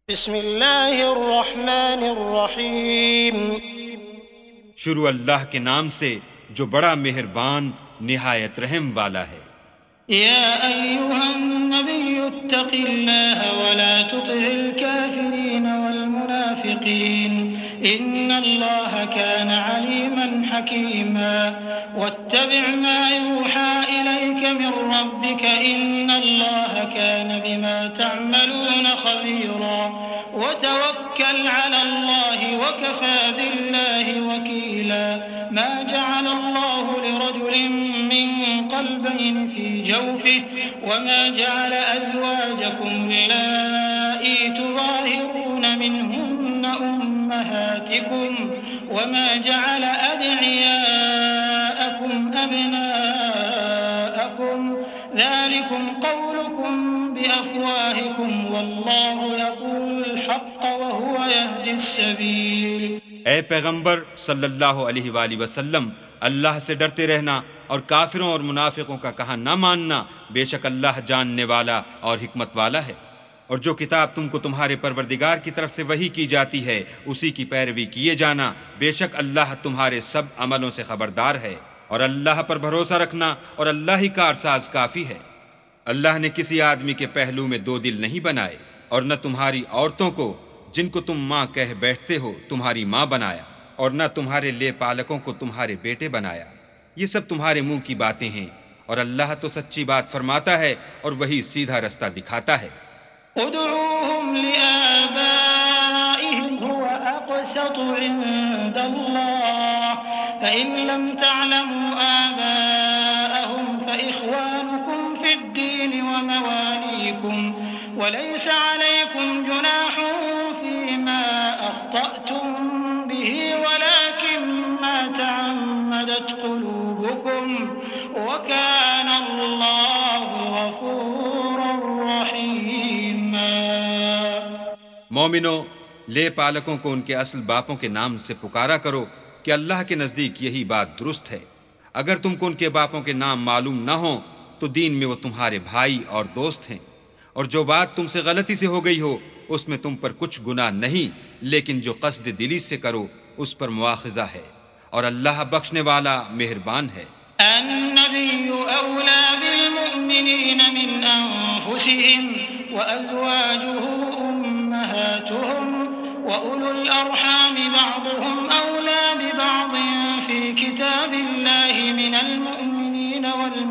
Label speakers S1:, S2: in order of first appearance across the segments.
S1: بسم اللہ الرحمن الرحیم۔
S2: شروع اللہ کے نام سے جو بڑا مہربان نہایت رحم والا ہے۔
S1: یا ایہا النبی اتق اللہ ولا تطع الكافرین والمنافقین ان اللہ كان علیما حکیما واتبع ما یوحى الیک من ربک ان اللہ كان بما تعملون خبیرا وتوکل علی اللہ وکفى باللہ وکیلا ما جعل اللہ لرجل من قلبین في جوفه وما جعل أزواجكم اللائي تظاهرون منهن أمهاتكم وما جعل أدعياءكم أبناءكم ذلكم قولكم بأفواهكم والله يقول الحق وهو يهدي السبيل۔
S2: اے پیغمبر صلی اللہ علیہ وآلہ وسلم، اللہ سے ڈرتے رہنا اور کافروں اور منافقوں کا کہا نہ ماننا، بے شک اللہ جاننے والا اور حکمت والا ہے۔ اور جو کتاب تم کو تمہارے پروردگار کی طرف سے وحی کی جاتی ہے اسی کی پیروی کیے جانا، بے شک اللہ تمہارے سب عملوں سے خبردار ہے۔ اور اللہ پر بھروسہ رکھنا اور اللہ ہی کارساز کافی ہے۔ اللہ نے کسی آدمی کے پہلو میں دو دل نہیں بنائے، اور نہ تمہاری عورتوں کو جن کو تم ماں کہہ بیٹھتے ہو تمہاری ماں بنایا، اور نہ تمہارے لے پالکوں کو تمہارے بیٹے بنایا۔ یہ سب تمہارے منہ کی باتیں ہیں، اور اللہ تو سچی بات فرماتا ہے اور وہی سیدھا رستہ دکھاتا ہے۔
S1: ادعوهم لآبائهم هو أقسط عند الله فإن لم تعلموا آباءهم فإخوانكم في الدين ومواليكم وليس عليكم جناح فيما أخطأتم به ولكن ما تعمدت قلوبكم وكان الله غفورا رحيما۔
S2: مومنو، لے پالکوں کو ان کے اصل باپوں کے نام سے پکارا کرو کہ اللہ کے نزدیک یہی بات درست ہے۔ اگر تم کو ان کے باپوں کے نام معلوم نہ ہوں تو دین میں وہ تمہارے بھائی اور دوست ہیں، اور جو بات تم سے غلطی سے ہو گئی ہو اس میں تم پر کچھ گناہ نہیں، لیکن جو قصد دلی سے کرو اس پر مواخذہ ہے، اور اللہ بخشنے والا مہربان ہے۔
S1: النبي أولى بالمؤمنين من أنفسهم وأزواجه أمهاتهم وأولو الأرحام بعضهم أولى ببعض في كتاب الله من المؤمنين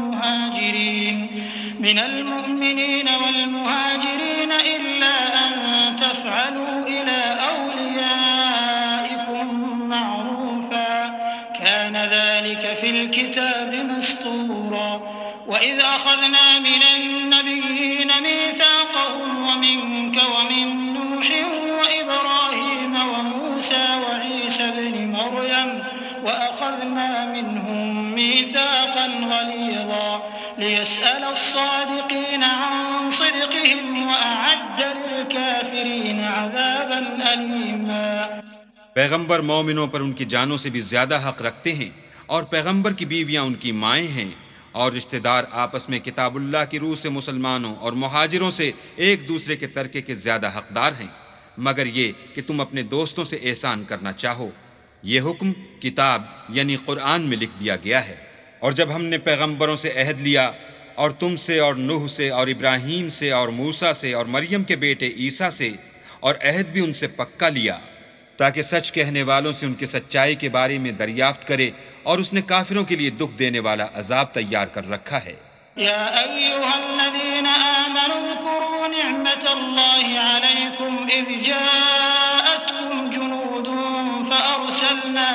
S1: والمهاجرين إلا أن تفعلوا إلى أوليائكم معروفا كان ذلك في الكتاب مسطورا وإذ أخذنا من النبيين ميثاقهم ومنك ومن نوح وإبراهيم وموسى وعيسى ابن مريم وأخذنا منهم ميثاقا غليظا ليسأل الصادقين عن صدقهم وأعد للكافرين عذابا أليما۔
S2: پیغمبر مومنوں پر ان کی جانوں سے بھی زیادہ حق رکھتے ہیں، اور پیغمبر کی بیویاں ان کی مائیں ہیں، اور رشتہ دار آپس میں کتاب اللہ کی روح سے مسلمانوں اور مہاجروں سے ایک دوسرے کے ترکے کے زیادہ حقدار ہیں، مگر یہ کہ تم اپنے دوستوں سے احسان کرنا چاہو۔ یہ حکم کتاب یعنی قرآن میں لکھ دیا گیا ہے۔ اور جب ہم نے پیغمبروں سے عہد لیا، اور تم سے اور نوح سے اور ابراہیم سے اور موسیٰ سے اور مریم کے بیٹے عیسیٰ سے، اور عہد بھی ان سے پکا لیا تاکہ سچ کہنے والوں سے ان کی سچائی کے بارے میں دریافت کرے، اور اس نے کافروں کے لیے دکھ دینے والا عذاب تیار کر رکھا ہے۔
S1: یا ایہا الذین آمنوا اذکروا نعمت اللہ علیکم اذ جاءتکم جنود فأرسلنا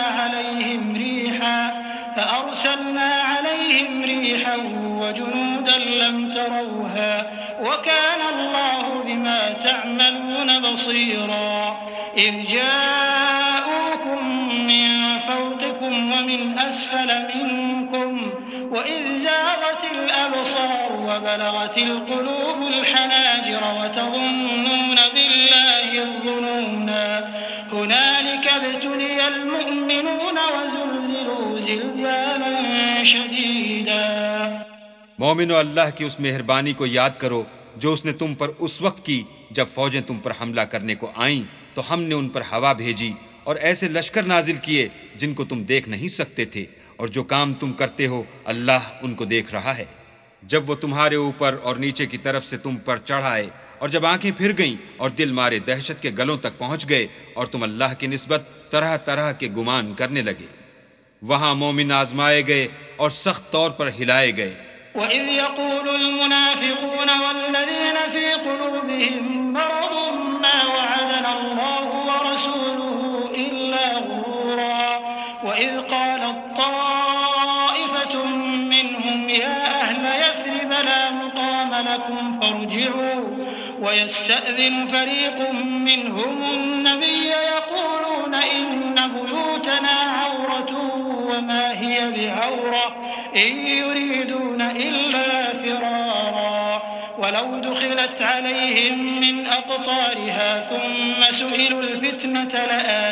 S1: عليهم ريحا وجنودا لم تروها وكان الله بما تعملون بصيرا إذ جاءوكم من فوقكم ومن أسفل منكم وإذ زاغت الأبصار وبلغت القلوب الحناجر وتظنون بالله الظنونا هنالك ابتلي المؤمنون وزلزلوا زلزالا شديدا۔
S2: مومنو، اللہ کی اس مہربانی کو یاد کرو جو اس نے تم پر اس وقت کی جب فوجیں تم پر حملہ کرنے کو آئیں تو ہم نے ان پر ہوا بھیجی اور ایسے لشکر نازل کیے جن کو تم دیکھ نہیں سکتے تھے، اور جو کام تم کرتے ہو اللہ ان کو دیکھ رہا ہے۔ جب وہ تمہارے اوپر اور نیچے کی طرف سے تم پر چڑھ آئے اور جب آنکھیں پھر گئیں اور دل مارے دہشت کے گلوں تک پہنچ گئے اور تم اللہ کی نسبت طرح طرح کے گمان کرنے لگے، وہاں مومن آزمائے گئے اور سخت طور پر ہلائے گئے۔
S1: وَإِذْ يَقُولُ الْمُنَافِقُونَ وَالَّذِينَ فِي قُلُوبِهِم مَّرَضٌ مَّا وَعَدَنَا اللَّهُ وَرَسُولُهُ إِلَّا غُرُورًا وَإِذْ قَالَت طَّائِفَةٌ مِّنْهُمْ يَا أَهْلَ يَثْرِبَ لَا مُقَامَ لَكُمْ فَارْجِعُوا وَيَسْتَأْذِنُ فَرِيقٌ مِّنْهُمُ النَّبِيَّ يَقُولُونَ إِنَّ بُيُوتَنَا عَوْرَةٌ وَمَا هِيَ بِعَوْرَةٍ إِن يُرِيدُونَ إِلَّا فِرَارًا وَلَوْ دُخِلَتْ عَلَيْهِم مِّنْ أَقْطَارِهَا ثُمَّ سُئِلُوا الْفِتْنَةَ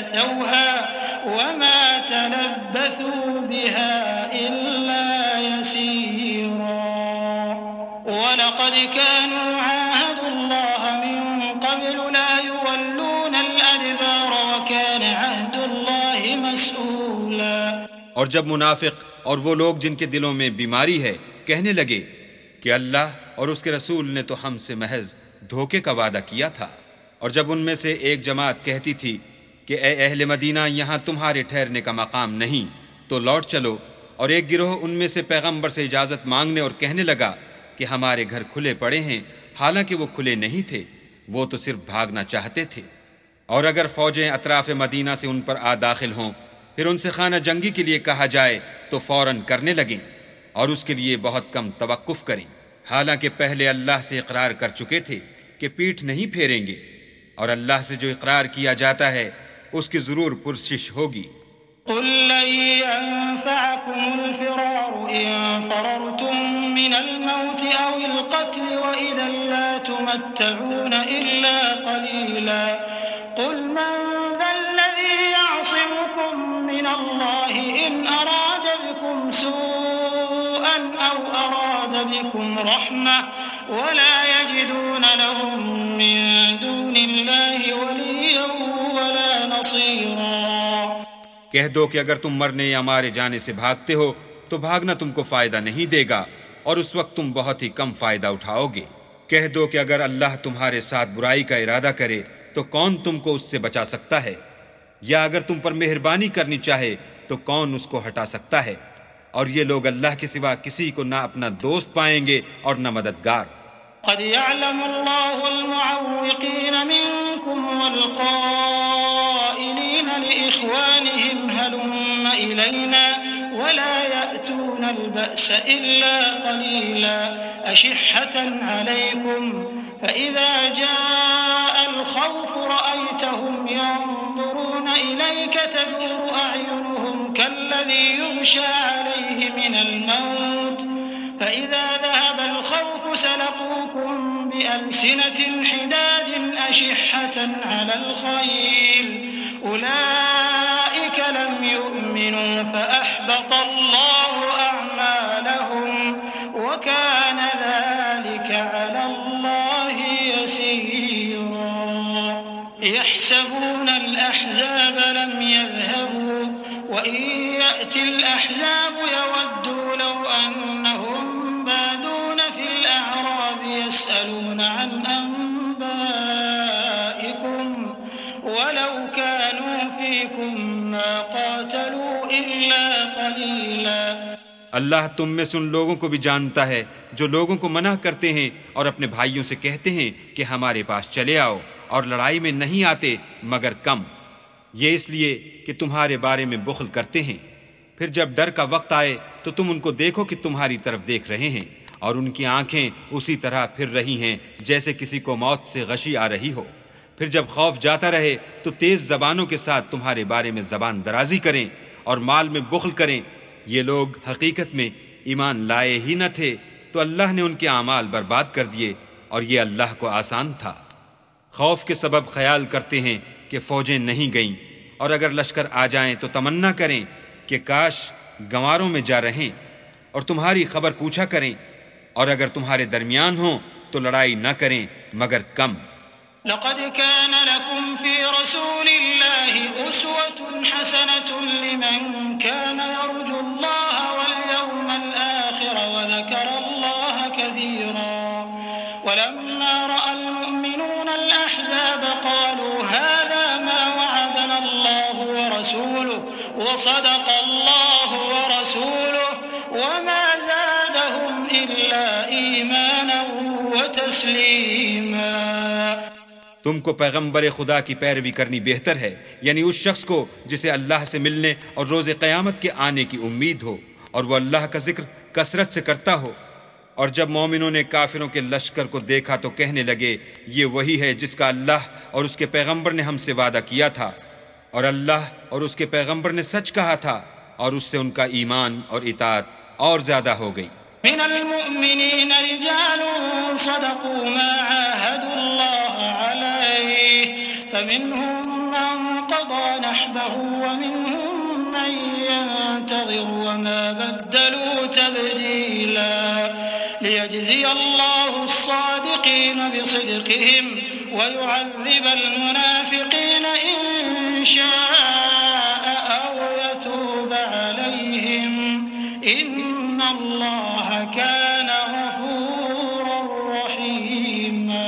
S1: لَآتَوْهَا وَمَا تَلَبَّثُوا بِهَا إِلَّا يَسِيرًا وَلَقَدْ كَانُوا عَاهَدُوا اللَّهَ مِن قَبْلُ لَا يُوَلُّونَ الْأَدْبَارَ وَكَانَ عَهْدُ اللَّهِ مَسْئُولًا۔
S2: اور جب منافق اور وہ لوگ جن کے دلوں میں بیماری ہے کہنے لگے کہ اللہ اور اس کے رسول نے تو ہم سے محض دھوکے کا وعدہ کیا تھا، اور جب ان میں سے ایک جماعت کہتی تھی کہ اے اہل مدینہ یہاں تمہارے ٹھہرنے کا مقام نہیں تو لوٹ چلو، اور ایک گروہ ان میں سے پیغمبر سے اجازت مانگنے اور کہنے لگا کہ ہمارے گھر کھلے پڑے ہیں، حالانکہ وہ کھلے نہیں تھے، وہ تو صرف بھاگنا چاہتے تھے۔ اور اگر فوجیں اطراف مدینہ سے ان پر آ داخل ہوں پھر ان سے خانہ جنگی کے لیے کہا جائے تو فوراً کرنے لگیں، اور اس کے لیے بہت کم توقف کریں، حالانکہ پہلے اللہ سے اقرار کر چکے تھے کہ پیٹھ نہیں پھیریں گے، اور اللہ سے جو اقرار کیا جاتا ہے اس کی ضرور پرسش ہوگی۔
S1: قُل لَّن يَنفَعَكُمُ الْفِرَارُ إِن فَرَرْتُم مِّنَ الْمَوْتِ أَوِ الْقَتْلِ وَإِذًا لَّا تُمَتَّعُونَ إِلَّا قَلِيلًا قُلْ مَن ذَا الَّذِي يَعْصِمُكُم مِّنَ اللَّهِ إِنْ أَرَادَ بِكُمْ سُوءًا أَوْ أَرَادَ بِكُمْ رَحْمَةً وَلَا يَجِدُونَ لَهُم مِّن دُونِ اللَّهِ وَلِيًّا وَلَا نَصِيرًا۔
S2: کہہ دو کہ اگر تم مرنے یا مارے جانے سے بھاگتے ہو تو بھاگنا تم کو فائدہ نہیں دے گا، اور اس وقت تم بہت ہی کم فائدہ اٹھاؤ گے۔ کہہ دو کہ اگر اللہ تمہارے ساتھ برائی کا ارادہ کرے تو کون تم کو اس سے بچا سکتا ہے، یا اگر تم پر مہربانی کرنی چاہے تو کون اس کو ہٹا سکتا ہے، اور یہ لوگ اللہ کے سوا کسی کو نہ اپنا دوست پائیں گے اور نہ مددگار۔
S1: قد يعلم الله المعوقين منكم والقائلين لإخوانهم هلم إلينا ولا يأتون البأس إلا قليلا أشحة عليكم فإذا جاء الخوف رأيتهم ينظرون إليك تدور أعينهم كالذي يغشى عليه من الموت فإذا ذهب الخوف سلقوكم بألسنة حداد أشحة على الخير أولئك لم يؤمنوا فأحبط الله أعمالهم وكان ذلك على الله يسيرا يحسبون الأحزاب لم يذهبوا وإن يأتي الأحزاب يودوا لو أنهم بادون في الأعراب يسألون عن أنبائكم ولو كانوا فيكم ما قاتلوا إلا قليلا۔
S2: اللہ تم میں سے ان لوگوں کو بھی جانتا ہے جو لوگوں کو منع کرتے ہیں اور اپنے بھائیوں سے کہتے ہیں کہ ہمارے پاس چلے آؤ، اور لڑائی میں نہیں آتے مگر کم، یہ اس لیے کہ تمہارے بارے میں بخل کرتے ہیں۔ پھر جب ڈر کا وقت آئے تو تم ان کو دیکھو کہ تمہاری طرف دیکھ رہے ہیں، اور ان کی آنکھیں اسی طرح پھر رہی ہیں جیسے کسی کو موت سے غشی آ رہی ہو۔ پھر جب خوف جاتا رہے تو تیز زبانوں کے ساتھ تمہارے بارے میں زبان درازی کریں اور مال میں بخل کریں۔ یہ لوگ حقیقت میں ایمان لائے ہی نہ تھے تو اللہ نے ان کے اعمال برباد کر دیے، اور یہ اللہ کو آسان تھا۔ خوف کے سبب خیال کرتے ہیں کہ فوجیں نہیں گئیں، اور اگر لشکر آ جائیں تو تمنا کریں کہ کاش گنواروں میں جا رہیں اور تمہاری خبر پوچھا کریں، اور اگر تمہارے درمیان ہوں تو لڑائی نہ کریں مگر کم،
S1: لقد كان لكم في رسول الله أسوة حسنة لمن كان يرجو الله واليوم الآخر وذكر الله كثيرا ولما رأى المؤمنون الأحزاب قالوا هذا ما وعدنا الله ورسوله وصدق الله ورسوله وما زادهم إلا إيمانا وتسليما.
S2: تم کو پیغمبر خدا کی پیروی کرنی بہتر ہے، یعنی اس شخص کو جسے اللہ سے ملنے اور روز قیامت کے آنے کی امید ہو اور وہ اللہ کا ذکر کثرت سے کرتا ہو. اور جب مومنوں نے کافروں کے لشکر کو دیکھا تو کہنے لگے یہ وہی ہے جس کا اللہ اور اس کے پیغمبر نے ہم سے وعدہ کیا تھا، اور اللہ اور اس کے پیغمبر نے سچ کہا تھا، اور اس سے ان کا ایمان اور اطاعت اور زیادہ ہو گئی.
S1: من المؤمنین رجال صدقوا ما عاهدوا الله عليه فمنهم من قضى نحبه ومنهم من ينتظر وما بدلوا تبديلا ليجزي الله الصادقين بصدقهم ويعذب المنافقين إن شاء أو يتوب عليهم إن الله كان غفورا رحيما.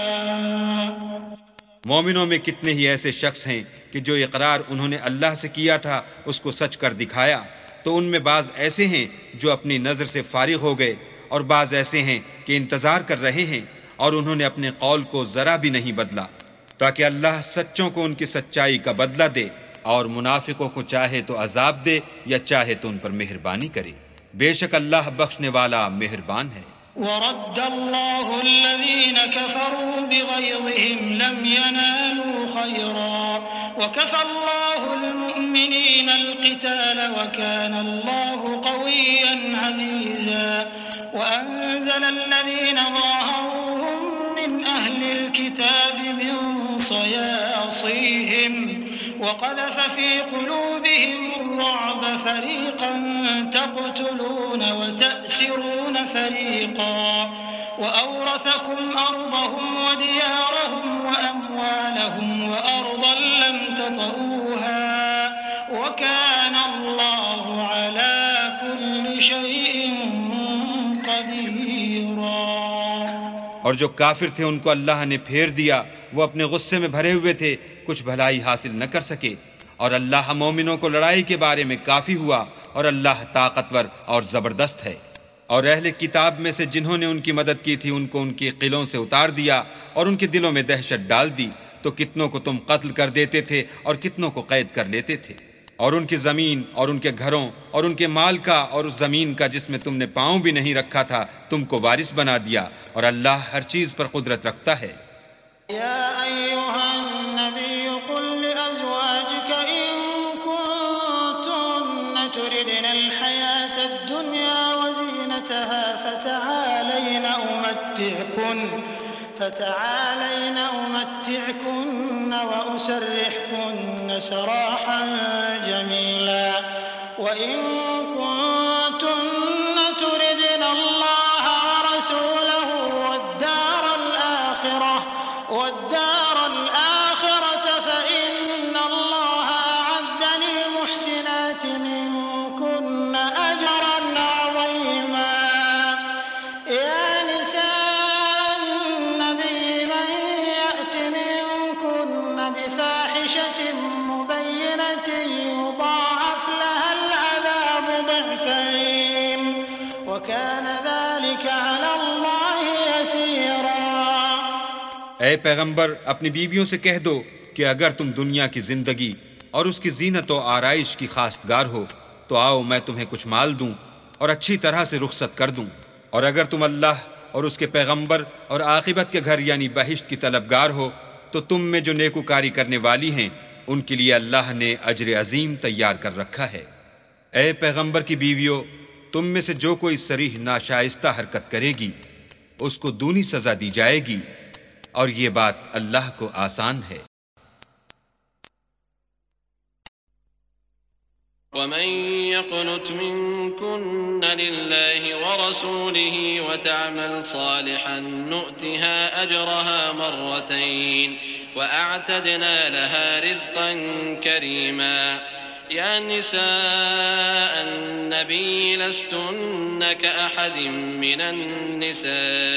S2: مومنوں میں کتنے ہی ایسے شخص ہیں کہ جو اقرار انہوں نے اللہ سے کیا تھا اس کو سچ کر دکھایا، تو ان میں بعض ایسے ہیں جو اپنی نظر سے فارغ ہو گئے اور بعض ایسے ہیں کہ انتظار کر رہے ہیں اور انہوں نے اپنے قول کو ذرا بھی نہیں بدلا، تاکہ اللہ سچوں کو ان کی سچائی کا بدلہ دے اور منافقوں کو چاہے تو عذاب دے یا چاہے تو ان پر مہربانی کرے. بے شک اللہ بخشنے والا مہربان ہے.
S1: ورد الله الذين كفروا بغيظهم لم ينالوا خيرا وكفى الله المؤمنين القتال وكان الله قويا عزيزا وأنزل الذين ظاهروهم من أهل الكتاب من صياصيهم وقذف في قلوبهم الرعب فريقا تقتلون وتأسرون فريقا وأورثكم أرضهم وديارهم وأموالهم وأرضا لم تطئوها وكان الله على كل شيء قديرا.
S2: اور جو کافر تھے ان کو اللہ نے پھیر دیا، وہ اپنے غصے میں بھرے ہوئے تھے، کچھ بھلائی حاصل نہ کر سکے، اور اللہ مومنوں کو لڑائی کے بارے میں کافی ہوا، اور اللہ طاقتور اور زبردست ہے. اور اہل کتاب میں سے جنہوں نے ان کی مدد کی تھی ان کو ان کے قلعوں سے اتار دیا اور ان کے دلوں میں دہشت ڈال دی، تو کتنوں کو تم قتل کر دیتے تھے اور کتنوں کو قید کر لیتے تھے، اور ان کی زمین اور ان کے گھروں اور ان کے مال کا اور اس زمین کا جس میں تم نے پاؤں بھی نہیں رکھا تھا تم کو وارث بنا دیا، اور اللہ ہر چیز پر قدرت رکھتا ہے.
S1: يا أيها النبي قل لأزواجك إن كنتن تردن الحياة الدنيا وزينتها فتعالين أمتعكن وأسرحكن سراحا جميلا وإن كنتن تردن الله ورسوله والدار الآخرة فإن الله أعد للمحسنات منكن أجرا عظيما. يا نساء النبي من يأت منكن بفاحشة مبينة يضاعف لها العذاب ضعفين وكان ذلك على الله يسيرا.
S2: اے پیغمبر اپنی بیویوں سے کہہ دو کہ اگر تم دنیا کی زندگی اور اس کی زینت و آرائش کی خواستگار ہو تو آؤ میں تمہیں کچھ مال دوں اور اچھی طرح سے رخصت کر دوں، اور اگر تم اللہ اور اس کے پیغمبر اور عاقبت کے گھر یعنی بہشت کی طلبگار ہو تو تم میں جو نیکوکاری کرنے والی ہیں ان کے لیے اللہ نے اجر عظیم تیار کر رکھا ہے. اے پیغمبر کی بیویوں، تم میں سے جو کوئی صریح ناشائستہ حرکت کرے گی اس کو دونی سزا دی جائے گی، اور یہ بات اللہ کو آسان ہے.
S3: ومن يقنت منكن لله ورسوله وتعمل صالحا نؤتها أجرها مرتين وأعتدنا لها رزقا كريما يا نساء النبي لستن كأحد من النساء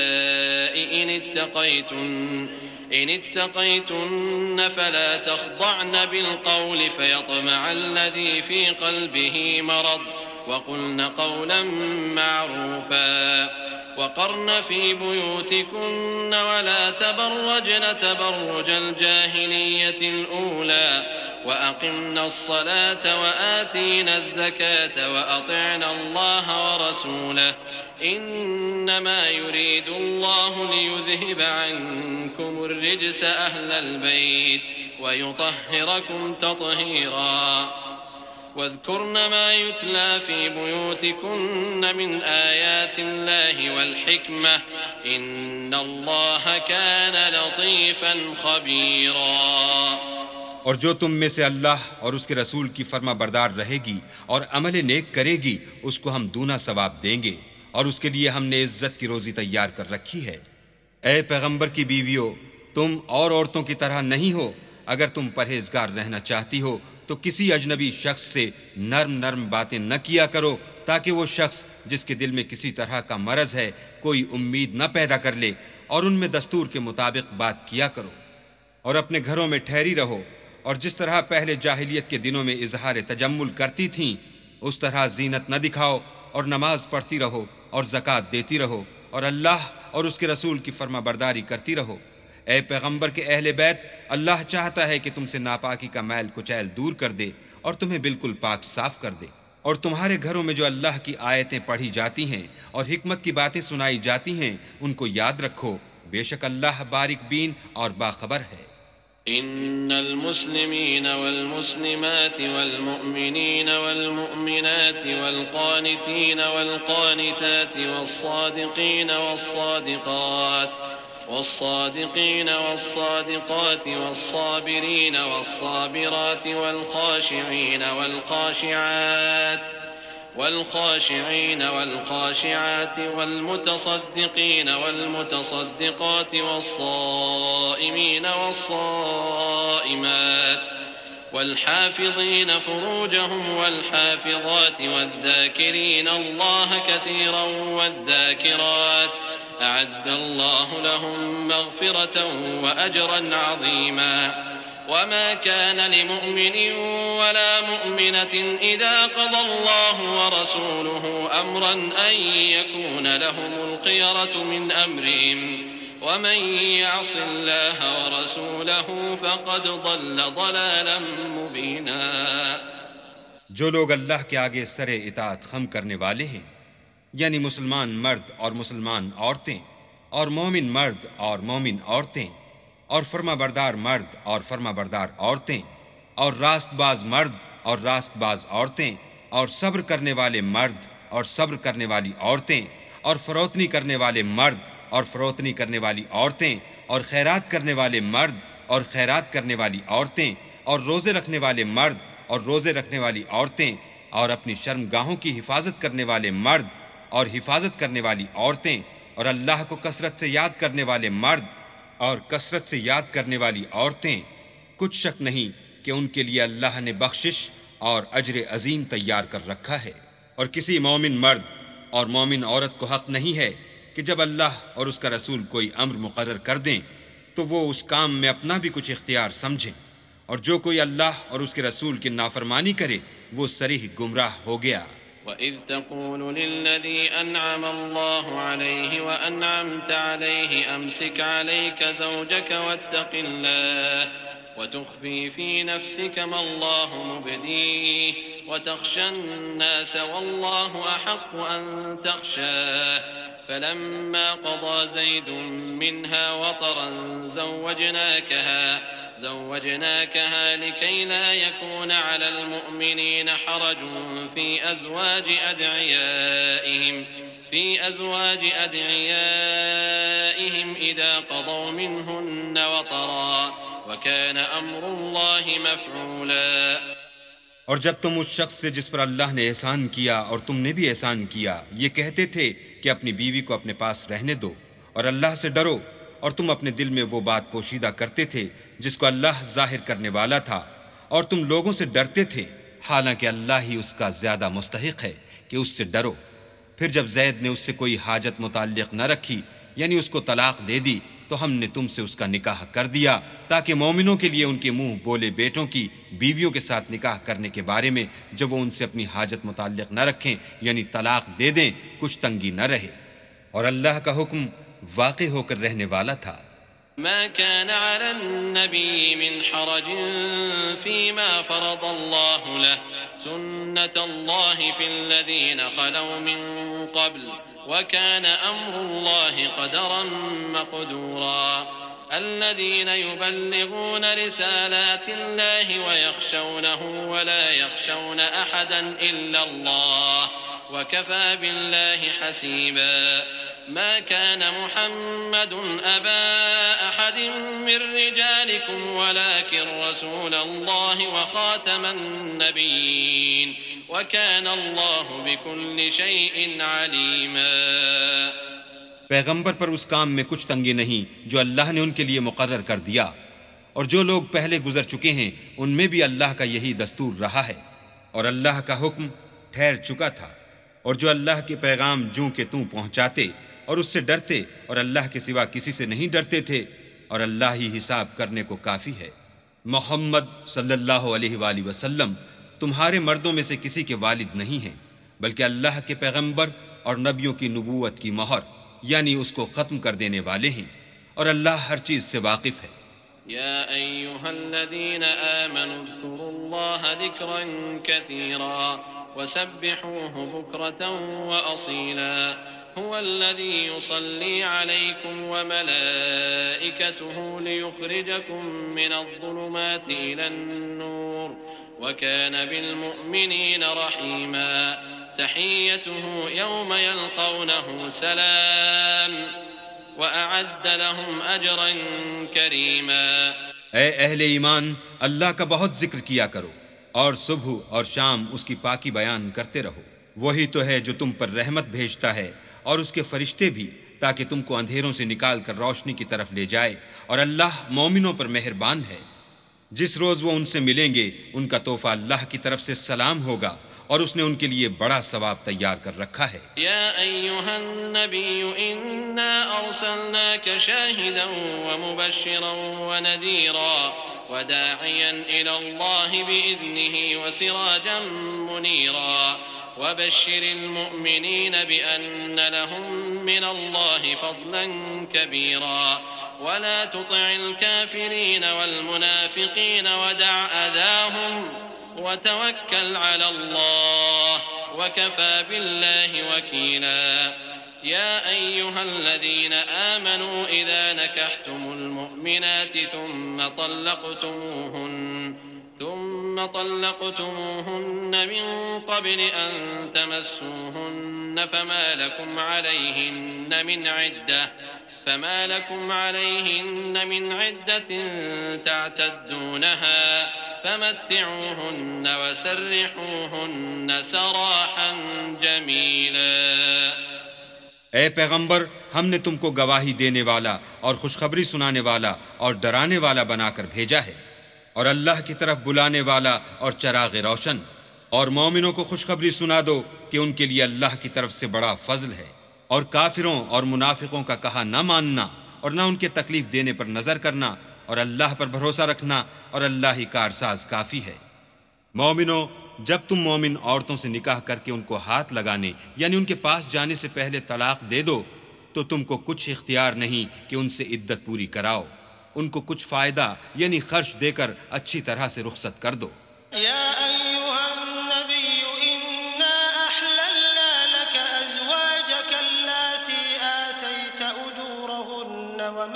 S3: إن اتقيتن فلا تخضعن بالقول فيطمع الذي في قلبه مرض وقلن قولا معروفا وقرن في بيوتكن ولا تبرجن تبرج الجاهلية الأولى وأقمنا الصلاة وآتينا الزكاة وأطعنا الله ورسوله إنما يريد الله ليذهب عنكم الرجس أهل البيت ويطهركم تطهيرا واذكرن ما يتلى في بيوتكن من آيات الله والحكمة إن الله كان لطيفا خبيرا۔
S2: اور جو تم میں سے اللہ اور اس کے رسول کی فرما بردار رہے گی اور عمل نیک کرے گی اس کو ہم دونا ثواب دیں گے اور اس کے لیے ہم نے عزت کی روزی تیار کر رکھی ہے۔ اے پیغمبر کی بیویوں، تم اور عورتوں کی طرح نہیں ہو۔ اگر تم پرہیزگار رہنا چاہتی ہو تو کسی اجنبی شخص سے نرم باتیں نہ کیا کرو تاکہ وہ شخص جس کے دل میں کسی طرح کا مرض ہے کوئی امید نہ پیدا کر لے، اور ان میں دستور کے مطابق بات کیا کرو اور اپنے گھروں میں ٹھہری رہو، اور جس طرح پہلے جاہلیت کے دنوں میں اظہار تجمل کرتی تھیں اس طرح زینت نہ دکھاؤ، اور نماز پڑھتی رہو اور زکوٰۃ دیتی رہو اور اللہ اور اس کے رسول کی فرما برداری کرتی رہو۔ اے پیغمبر کے اہل بیت، اللہ چاہتا ہے کہ تم سے ناپاکی کا میل کچیل دور کر دے اور تمہیں بالکل پاک صاف کر دے، اور تمہارے گھروں میں جو اللہ کی آیتیں پڑھی جاتی ہیں اور حکمت کی باتیں سنائی جاتی ہیں ان کو یاد رکھو، بے شک اللہ باریک بین اور باخبر ہے۔
S3: إن المسلمين والمسلمات والمؤمنين والمؤمنات والقانتين والقانتات والصادقين والصادقات والصابرين والصابرات والخاشعين والخاشعات والمتصدقين والمتصدقات والصائمين والصائمات والحافظين فروجهم والحافظات والذاكرين الله كثيرا والذاكرات أعد الله لهم مغفرة وأجرا عظيما وما كان لمؤمن ولا مؤمنة إذا قضى الله ورسوله أمرا أن يكون لهم الخيرة من أمرهم ومن يعص الله ورسوله فقد ضل ضلالا مبينا۔
S2: جو لوگ اللہ کے آگے سر اطاعت خم کرنے والے ہیں، یعنی مسلمان مرد اور مسلمان عورتیں اور مومن مرد اور مومن عورتیں اور فرما بردار مرد اور فرما بردار عورتیں اور راست باز مرد اور راست باز عورتیں اور صبر کرنے والے مرد اور صبر کرنے والی عورتیں اور فروتنی کرنے والے مرد اور فروتنی کرنے والی عورتیں اور خیرات کرنے والے مرد اور خیرات کرنے والی عورتیں اور روزے رکھنے والے مرد اور روزے رکھنے والی عورتیں اور اپنی شرمگاہوں کی حفاظت کرنے والے مرد اور حفاظت کرنے والی عورتیں اور اللہ کو کثرت سے یاد کرنے والے مرد اور کثرت سے یاد کرنے والی عورتیں، کچھ شک نہیں کہ ان کے لیے اللہ نے بخشش اور اجر عظیم تیار کر رکھا ہے۔ اور کسی مومن مرد اور مومن عورت کو حق نہیں ہے کہ جب اللہ اور اس کا رسول کوئی امر مقرر کر دیں تو وہ اس کام میں اپنا بھی کچھ اختیار سمجھیں، اور جو کوئی اللہ اور اس کے رسول کی نافرمانی کرے وہ صریح گمراہ ہو گیا۔
S3: وَإِذْ تَقُولُ لِلَّذِي أَنْعَمَ اللَّهُ عَلَيْهِ وَأَنْعَمْتَ عَلَيْهِ أَمْسِكْ عَلَيْكَ زَوْجَكَ وَاتَّقِ اللَّهَ وَتُخْفِي فِي نَفْسِكَ مَا اللَّهُ مُبْدِيهِ وَتَخْشَى النَّاسَ وَاللَّهُ أَحَقُّ أَن تَخْشَاهُ فَلَمَّا قَضَى زَيْدٌ مِّنْهَا وَطَرًا زوجناكها لكي لا يكون على المؤمنين حرج في أزواج أدعيائهم إذا قضوا منهن وطرا وكان أمر الله مفعولا۔
S2: اور جب تم اس شخص سے جس پر اللہ نے احسان کیا اور تم نے بھی احسان کیا یہ کہتے تھے کہ اپنی بیوی کو اپنے پاس رہنے دو اور اللہ سے ڈرو، اور تم اپنے دل میں وہ بات پوشیدہ کرتے تھے جس کو اللہ ظاہر کرنے والا تھا، اور تم لوگوں سے ڈرتے تھے، حالانکہ اللہ ہی اس کا زیادہ مستحق ہے کہ اس سے ڈرو۔ پھر جب زید نے اس سے کوئی حاجت متعلق نہ رکھی، یعنی اس کو طلاق دے دی، تو ہم نے تم سے اس کا نکاح کر دیا تاکہ مومنوں کے لیے ان کے منہ بولے بیٹوں کی بیویوں کے ساتھ نکاح کرنے کے بارے میں جب وہ ان سے اپنی حاجت متعلق نہ رکھیں، یعنی طلاق دے دیں، کچھ تنگی نہ رہے، اور اللہ کا حکم واقع ہو کر رہنے والا تھا۔
S3: ما كان على النبي من حرج فيما فرض الله له سنة الله في الذين خلوا من قبل وكان أمر الله قدرا مقدورا الذين يبلغون رسالات الله ويخشونه ولا يخشون أحدا إلا الله وكفى بالله حسيبا ما كان محمد أبا أحد من رجالكم ولكن رسول الله وخاتم النبيين وكان الله بكل شيء عليما۔
S2: پیغمبر پر اس کام میں کچھ تنگی نہیں جو اللہ نے ان کے لیے مقرر کر دیا، اور جو لوگ پہلے گزر چکے ہیں ان میں بھی اللہ کا یہی دستور رہا ہے، اور اللہ کا حکم ٹھہر چکا تھا، اور جو اللہ کے پیغام جوں کہ توں پہنچاتے اور اس سے ڈرتے اور اللہ کے سوا کسی سے نہیں ڈرتے تھے، اور اللہ ہی حساب کرنے کو کافی ہے۔ محمد صلی اللہ علیہ وآلہ وسلم تمہارے مردوں میں سے کسی کے والد نہیں ہیں، بلکہ اللہ کے پیغمبر اور نبیوں کی نبوت کی مہر، یعنی اس کو ختم کر دینے والے ہیں، اور اللہ ہر چیز سے واقف ہے۔
S3: يا أيها الذين آمنوا اذكروا الله ذكرا كثيرا وسبحوه بكرة وأصيلا هو الذي يصلي عليكم وملائكته ليخرجكم من الظلمات إلى النور وكان بالمؤمنين رحيما تحيته يوم يلقونه سلام وأعد لهم أجرا كريما۔
S2: اے اہل ایمان، اللہ کا بہت ذکر کیا کرو، اور صبح اور شام اس کی پاکی بیان کرتے رہو۔ وہی تو ہے جو تم پر رحمت بھیجتا ہے، اور اس کے فرشتے بھی، تاکہ تم کو اندھیروں سے نکال کر روشنی کی طرف لے جائے، اور اللہ مومنوں پر مہربان ہے۔ جس روز وہ ان سے ملیں گے ان کا تحفہ اللہ کی طرف سے سلام ہوگا، اور اس نے ان کے لیے بڑا ثواب تیار کر رکھا ہے۔
S3: یا ایہا النبی انا ارسلناک شاہدا ومبشرا ونذیرا وداعیا الی اللہ بإذنہ وسراجا منیرا وبشر المؤمنین بأن لهم من اللہ فضلا کبیرا ولا تطع الكافرین والمنافقین ودع اذاهم وتوكل على الله وكفى بالله وكيلا يا أيها الذين آمنوا إذا نكحتم المؤمنات ثم طلقتموهن من قبل أن تمسوهن فما لكم عليهن من عدة تعتدونها فمتعوهن وسرحوهن سراحا جميلا۔
S2: اے پیغمبر، ہم نے تم کو گواہی دینے والا اور خوشخبری سنانے والا اور ڈرانے والا بنا کر بھیجا ہے، اور اللہ کی طرف بلانے والا اور چراغ روشن، اور مومنوں کو خوشخبری سنا دو کہ ان کے لیے اللہ کی طرف سے بڑا فضل ہے، اور کافروں اور منافقوں کا کہا نہ ماننا اور نہ ان کے تکلیف دینے پر نظر کرنا، اور اللہ پر بھروسہ رکھنا، اور اللہ ہی کارساز کافی ہے۔ مومنوں، جب تم مومن عورتوں سے نکاح کر کے ان کو ہاتھ لگانے یعنی ان کے پاس جانے سے پہلے طلاق دے دو تو تم کو کچھ اختیار نہیں کہ ان سے عدت پوری کراؤ، ان کو کچھ فائدہ یعنی خرچ دے کر اچھی طرح سے رخصت کر دو۔
S1: یا ایہا النبی انا احللنا لك ازواجك اللاتی آتیت اجورهن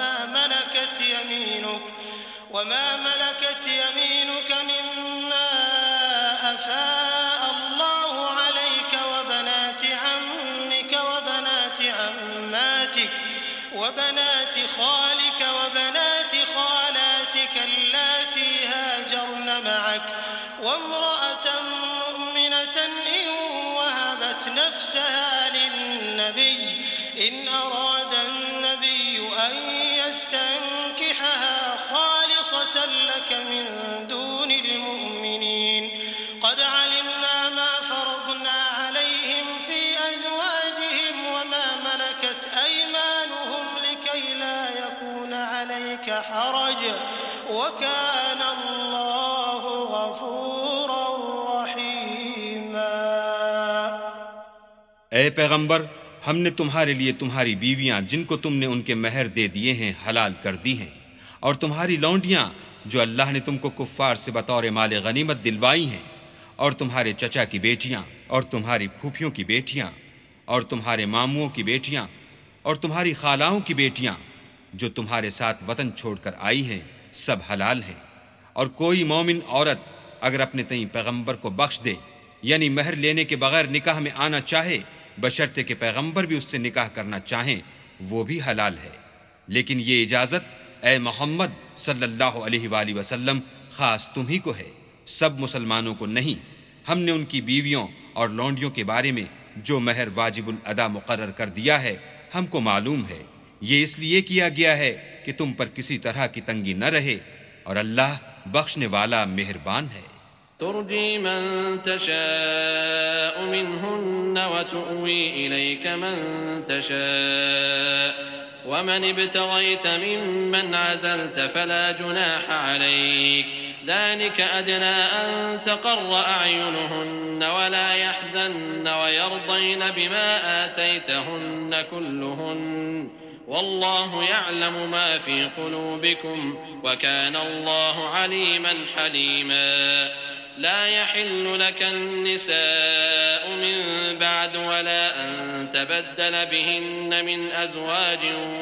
S1: وما ملكت يمينك مما أفاء الله عليك وبنات عمك وبنات عماتك وبنات خالك وبنات خالاتك اللاتي هاجرن معك وامرأة مؤمنة إن وهبت نفسها للنبي إن أراد النبي أن ليستنكحها خالصة لك من دون المؤمنين قد علمنا ما فرضنا عليهم في أزواجهم وما ملكت أيمانهم لكي لا يكون عليك حرج وكان الله غفورا رحيما۔
S2: اے پیغمبر، ہم نے تمہارے لیے تمہاری بیویاں جن کو تم نے ان کے مہر دے دیے ہیں حلال کر دی ہیں، اور تمہاری لونڈیاں جو اللہ نے تم کو کفار سے بطور مال غنیمت دلوائی ہیں، اور تمہارے چچا کی بیٹیاں، اور تمہاری پھوپھیوں کی بیٹیاں، اور تمہارے ماموں کی بیٹیاں، اور تمہاری خالاؤں کی بیٹیاں جو تمہارے ساتھ وطن چھوڑ کر آئی ہیں، سب حلال ہیں۔ اور کوئی مومن عورت اگر اپنے تئیں پیغمبر کو بخش دے، یعنی مہر لینے کے بغیر نکاح میں آنا چاہے، بشرطے کہ پیغمبر بھی اس سے نکاح کرنا چاہیں، وہ بھی حلال ہے۔ لیکن یہ اجازت اے محمد صلی اللہ علیہ وآلہ وسلم خاص تم ہی کو ہے، سب مسلمانوں کو نہیں۔ ہم نے ان کی بیویوں اور لونڈیوں کے بارے میں جو مہر واجب الادا مقرر کر دیا ہے ہم کو معلوم ہے، یہ اس لیے کیا گیا ہے کہ تم پر کسی طرح کی تنگی نہ رہے، اور اللہ بخشنے والا مہربان ہے۔
S3: ترجي من تشاء منهن وتؤوي إليك من تشاء ومن ابتغيت ممن عزلت فلا جناح عليك ذلك أدنى أن تقر أعينهن ولا يحزن ويرضين بما آتيتهن كلهن والله يعلم ما في قلوبكم وكان الله عليما حليما لا يحل لك النساء من بعد ولا أن تبدل بهن من أزواج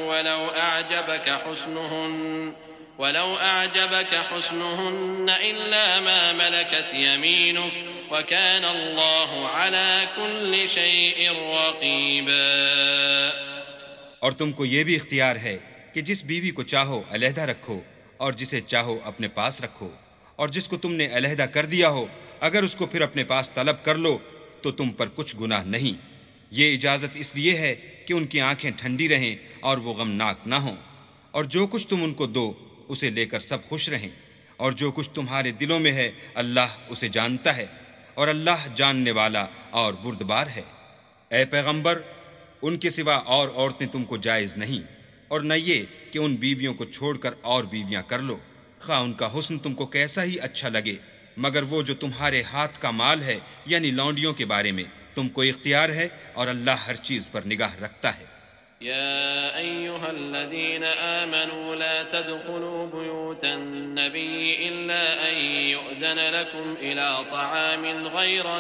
S3: ولو أعجبك حسنهن إلا ما ملكت يمينك وكان الله على كل شيء رقيبا۔
S2: اور تم کو یہ بھی اختیار ہے کہ جس بیوی کو چاہو علیحدہ رکھو اور جسے چاہو اپنے پاس رکھو، اور جس کو تم نے علیحدہ کر دیا ہو اگر اس کو پھر اپنے پاس طلب کر لو تو تم پر کچھ گناہ نہیں۔ یہ اجازت اس لیے ہے کہ ان کی آنکھیں ٹھنڈی رہیں اور وہ غمناک نہ ہوں، اور جو کچھ تم ان کو دو اسے لے کر سب خوش رہیں، اور جو کچھ تمہارے دلوں میں ہے اللہ اسے جانتا ہے، اور اللہ جاننے والا اور بردبار ہے۔ اے پیغمبر، ان کے سوا اور عورتیں تم کو جائز نہیں، اور نہ یہ کہ ان بیویوں کو چھوڑ کر اور بیویاں کر لو، خواہ ان کا حسن تم کو کیسا ہی اچھا لگے، مگر وہ جو تمہارے ہاتھ کا مال ہے یعنی لونڈیوں کے بارے میں تم کو اختیار ہے، اور اللہ ہر چیز پر نگاہ رکھتا ہے۔
S3: يا أيها الذين آمنوا لا تدخلوا بيوت النبي إلا أن يؤذن لكم إلى طعام غير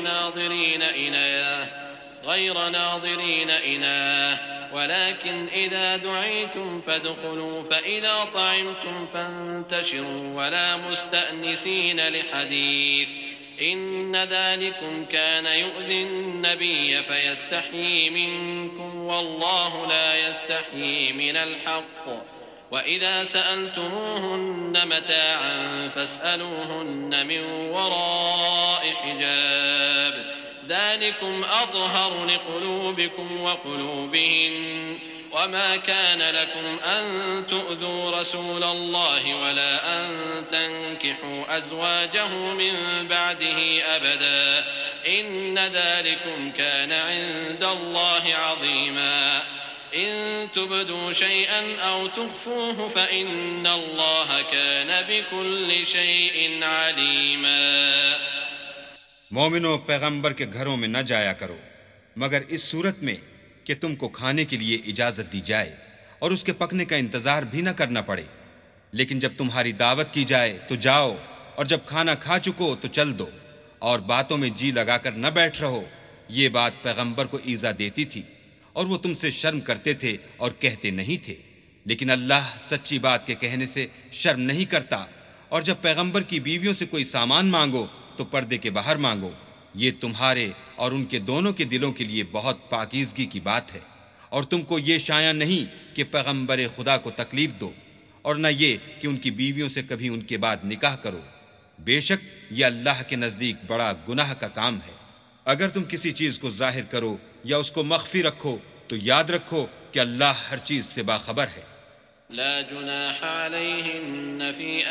S3: ناظرين إناه ولكن إذا دعيتم فادخلوا فإذا طعمتم فانتشروا ولا مستأنسين لحديث إن ذلكم كان يؤذي النبي فيستحيي منكم والله لا يستحيي من الحق وإذا سألتموهن متاعا فاسألوهن من وراء حجاب ذلكم أطهر لقلوبكم وقلوبهن وما كان لكم أن تؤذوا رسول الله ولا أن تنكحوا أزواجه من بعده أبدا إن ذلكم كان عند الله عظيما إن تبدوا شيئا أو تخفوه فإن الله كان بكل شيء عليما۔
S2: مومنو، پیغمبر کے گھروں میں نہ جایا کرو مگر اس صورت میں کہ تم کو کھانے کے لیے اجازت دی جائے اور اس کے پکنے کا انتظار بھی نہ کرنا پڑے، لیکن جب تمہاری دعوت کی جائے تو جاؤ، اور جب کھانا کھا چکو تو چل دو، اور باتوں میں جی لگا کر نہ بیٹھ رہو۔ یہ بات پیغمبر کو ایذا دیتی تھی اور وہ تم سے شرم کرتے تھے اور کہتے نہیں تھے، لیکن اللہ سچی بات کے کہنے سے شرم نہیں کرتا۔ اور جب پیغمبر کی بیویوں سے کوئی سامان مانگو تو پردے کے باہر مانگو، یہ تمہارے اور ان کے دونوں کے دلوں کے لیے بہت پاکیزگی کی بات ہے، اور تم کو یہ شایع نہیں کہ پیغمبر خدا کو تکلیف دو، اور نہ یہ کہ ان کی بیویوں سے کبھی ان کے بعد نکاح کرو، بے شک یہ اللہ کے نزدیک بڑا گناہ کا کام ہے۔ اگر تم کسی چیز کو ظاہر کرو یا اس کو مخفی رکھو تو یاد رکھو کہ اللہ ہر چیز سے باخبر ہے۔
S3: لا جناح عليهن في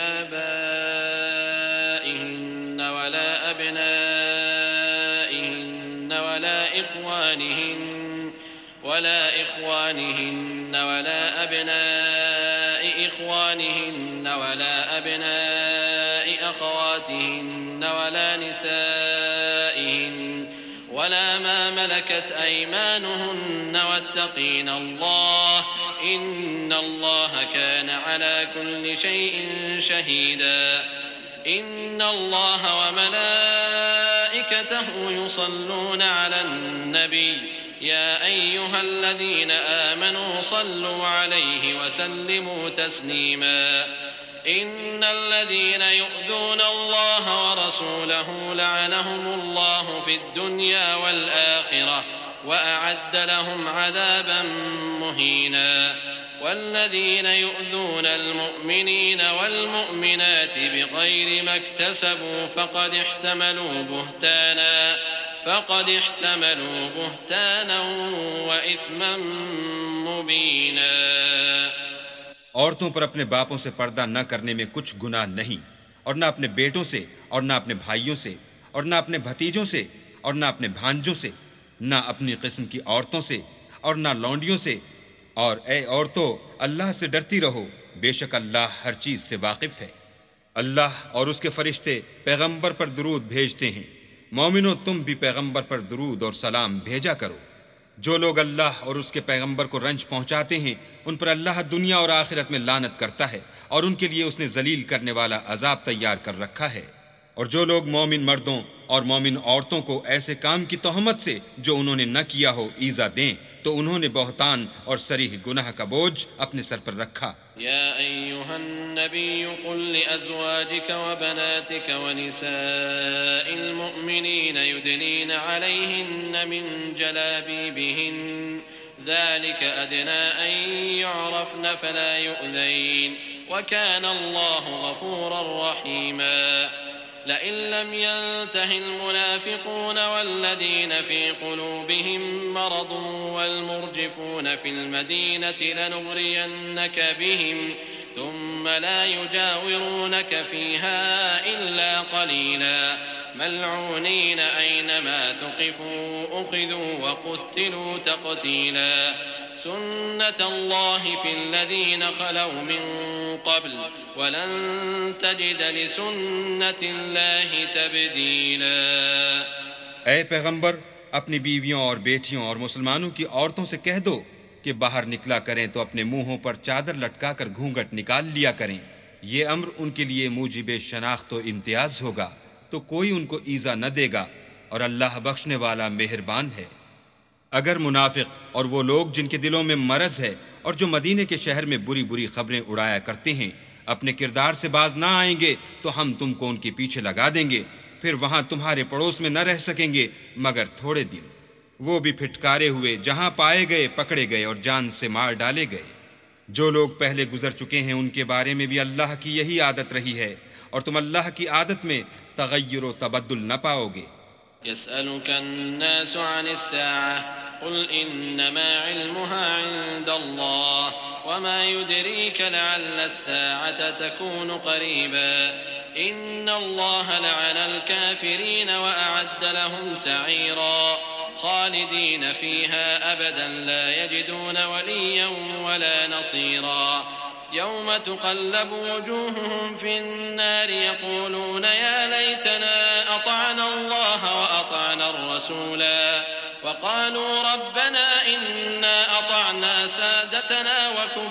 S3: آبائهن ولا أبنائهن ولا إخوانهن ولا أبناء إخوانهن ولا أبناء أخواتهن ولا نسائهن ولا ما ملكت أيمانهن واتقين الله إن الله كان على كل شيء شهيدا إن الله وملائكته يصلون على النبي يا أيها الذين آمنوا صلوا عليه وسلموا تسليما إن الذين يؤذون الله ورسوله لعنهم الله في الدنيا والآخرة وأعد لهم عذابا مهينا والذين يؤذون المؤمنين والمؤمنات بغير ما اكتسبوا فقد احتملوا بهتانا وإثما مبينا.
S2: عورتوں پر اپنے باپوں سے پردہ نہ کرنے میں کچھ گناہ نہیں، اور نہ اپنے بیٹوں سے اور نہ اپنے بھائیوں سے اور نہ اپنے بھتیجوں سے اور نہ اپنے بھانجوں سے، نہ اپنی قسم کی عورتوں سے اور نہ لونڈیوں سے. اور اے عورتوں، اللہ سے ڈرتی رہو، بے شک اللہ ہر چیز سے واقف ہے. اللہ اور اس کے فرشتے پیغمبر پر درود بھیجتے ہیں. مومنو، تم بھی پیغمبر پر درود اور سلام بھیجا کرو. جو لوگ اللہ اور اس کے پیغمبر کو رنج پہنچاتے ہیں ان پر اللہ دنیا اور آخرت میں لعنت کرتا ہے، اور ان کے لیے اس نے ذلیل کرنے والا عذاب تیار کر رکھا ہے. اور جو لوگ مومن مردوں اور مومن عورتوں کو ایسے کام کی تہمت سے جو انہوں نے نہ کیا ہو ایذا دیں تو انہوں نے بہتان اور صریح گناہ کا بوجھ اپنے سر پر رکھا.
S3: يا أيها النبي قل لأزواجك وبناتك ونساء المؤمنين يدنين عليهن من جلابيبهن ذلك أدنى أن يعرفن فلا يؤذين وكان الله غفورا رحيما. لئن لم ينته المنافقون والذين في قلوبهم مرض والمرجفون في المدينة لنغرينك بهم ثم لا يجاورونك فيها إلا قليلا ملعونين أينما ثقفوا أخذوا وقتلوا تقتيلا. سنة الله في الذين خلوا من قبل ولن تجد لسنة الله تبديلا.
S2: اے پیغمبر، اپنی بیویوں اور بیٹیوں اور مسلمانوں کی عورتوں سے کہہ دو کہ باہر نکلا کریں تو اپنے منہوں پر چادر لٹکا کر گھونگھٹ نکال لیا کریں. یہ امر ان کے لیے موجب شناخت و امتیاز ہوگا تو کوئی ان کو ایذا نہ دے گا، اور اللہ بخشنے والا مہربان ہے. اگر منافق اور وہ لوگ جن کے دلوں میں مرض ہے اور جو مدینے کے شہر میں بری بری خبریں اڑایا کرتے ہیں اپنے کردار سے باز نہ آئیں گے تو ہم تم کو ان کے پیچھے لگا دیں گے، پھر وہاں تمہارے پڑوس میں نہ رہ سکیں گے مگر تھوڑے دن. وہ بھی پھٹکارے ہوئے، جہاں پائے گئے پکڑے گئے اور جان سے مار ڈالے گئے. جو لوگ پہلے گزر چکے ہیں ان کے بارے میں بھی اللہ کی یہی عادت رہی ہے، اور تم اللہ کی عادت میں تغیر و تبدل نہ پاؤ گے.
S3: يسألك الناس عن الساعة قل إنما علمها عند الله وما يدريك لعل الساعة تكون قريبا إن الله لعن الكافرين وأعد لهم سعيرا خالدين فيها أبدا لا يجدون وليا ولا نصيرا. يوم تقلب وجوههم في النار يقولون يا ليتنا أطعنا الله وأطعنا الرسولا وقالوا ربنا إنا أطعنا سادتنا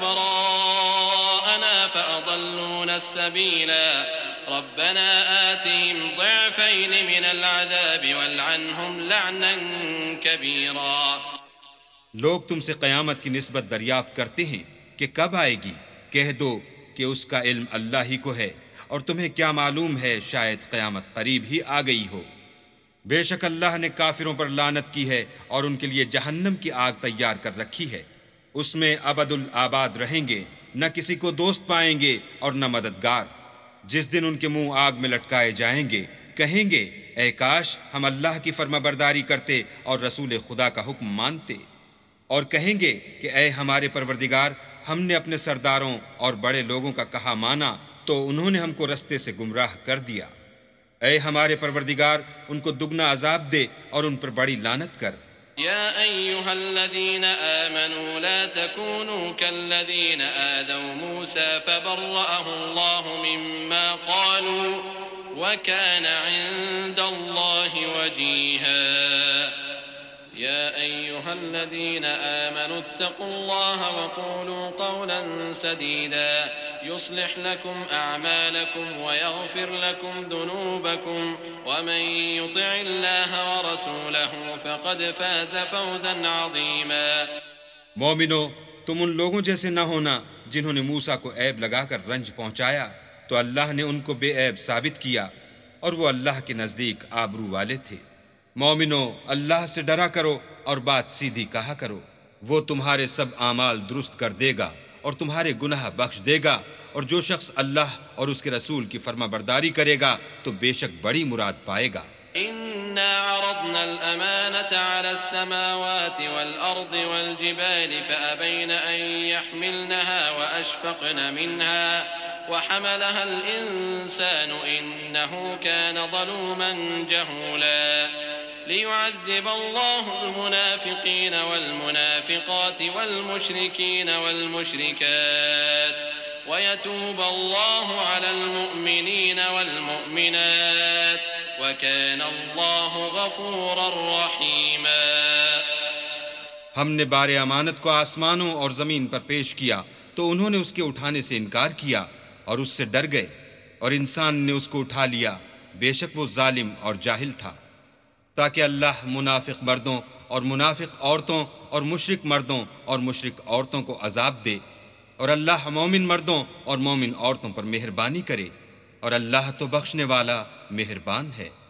S3: وكبراءنا فأضلونا السبيلا ربنا آتهم ضعفين من العذاب والعنهم لعنا كبيرا.
S2: لوگ تم سے قیامت کی نسبت دریافت کرتے ہیں کہ کب آئے گی. کہہ دو کہ اس کا علم اللہ ہی کو ہے، اور تمہیں کیا معلوم ہے شاید قیامت قریب ہی آ گئی ہو. بے شک اللہ نے کافروں پر لعنت کی ہے اور ان کے لیے جہنم کی آگ تیار کر رکھی ہے. اس میں ابد الآباد رہیں گے، نہ کسی کو دوست پائیں گے اور نہ مددگار. جس دن ان کے منہ آگ میں لٹکائے جائیں گے کہیں گے اے کاش ہم اللہ کی فرما برداری کرتے اور رسول خدا کا حکم مانتے. اور کہیں گے کہ اے ہمارے پروردگار، ہم نے اپنے سرداروں اور بڑے لوگوں کا کہا مانا تو انہوں نے ہم کو رستے سے گمراہ کر دیا۔ اے ہمارے پروردگار، ان کو دگنا عذاب دے اور ان پر بڑی لعنت کر۔
S3: يا أيها الذين آمنوا لا تكونوا كالذين آذوا موسى فبرأه الله مما قالوا وكان عند الله وجيها يا أيها الذين آمنوا اتقوا الله وقولوا قولا سديدا يصلح لكم أعمالكم ويغفر لكم ذنوبكم ومن يطع الله ورسوله فقد فاز فوزا عظيما۔
S2: مومنو، تم ان لوگوں جیسے نہ ہونا جنہوں نے موسیٰ کو عیب لگا کر رنج پہنچایا تو اللہ نے ان کو بے عیب ثابت کیا اور وہ اللہ کے نزدیک آبرو والے تھے۔ مومنو، اللہ سے ڈرا کرو اور بات سیدھی کہا کرو، وہ تمہارے سب اعمال درست کر دے گا اور تمہارے گناہ بخش دے گا، اور جو شخص اللہ اور اس کے رسول کی فرما برداری کرے گا تو بے شک بڑی مراد پائے گا۔
S3: إنا عرضنا الأمانة على السماوات والأرض والجبال فأبين أن يحملنها وأشفقن منها وحملها الإنسان إنه كان ظلوما جهولا ليعذب الله المنافقين والمنافقات والمشركين والمشركات ويتوب الله على المؤمنين والمؤمنات وكان الله غفورا رحيما۔
S2: ہم نے بار امانت کو آسمانوں اور زمین پر پیش کیا تو انہوں نے اس کے اٹھانے سے انکار کیا اور اس سے ڈر گئے، اور انسان نے اس کو اٹھا لیا، بے شک وہ ظالم اور جاہل تھا، تاکہ اللہ منافق مردوں اور منافق عورتوں اور مشرک مردوں اور مشرک عورتوں کو عذاب دے، اور اللہ مومن مردوں اور مومن عورتوں پر مہربانی کرے، اور اللہ تو بخشنے والا مہربان ہے۔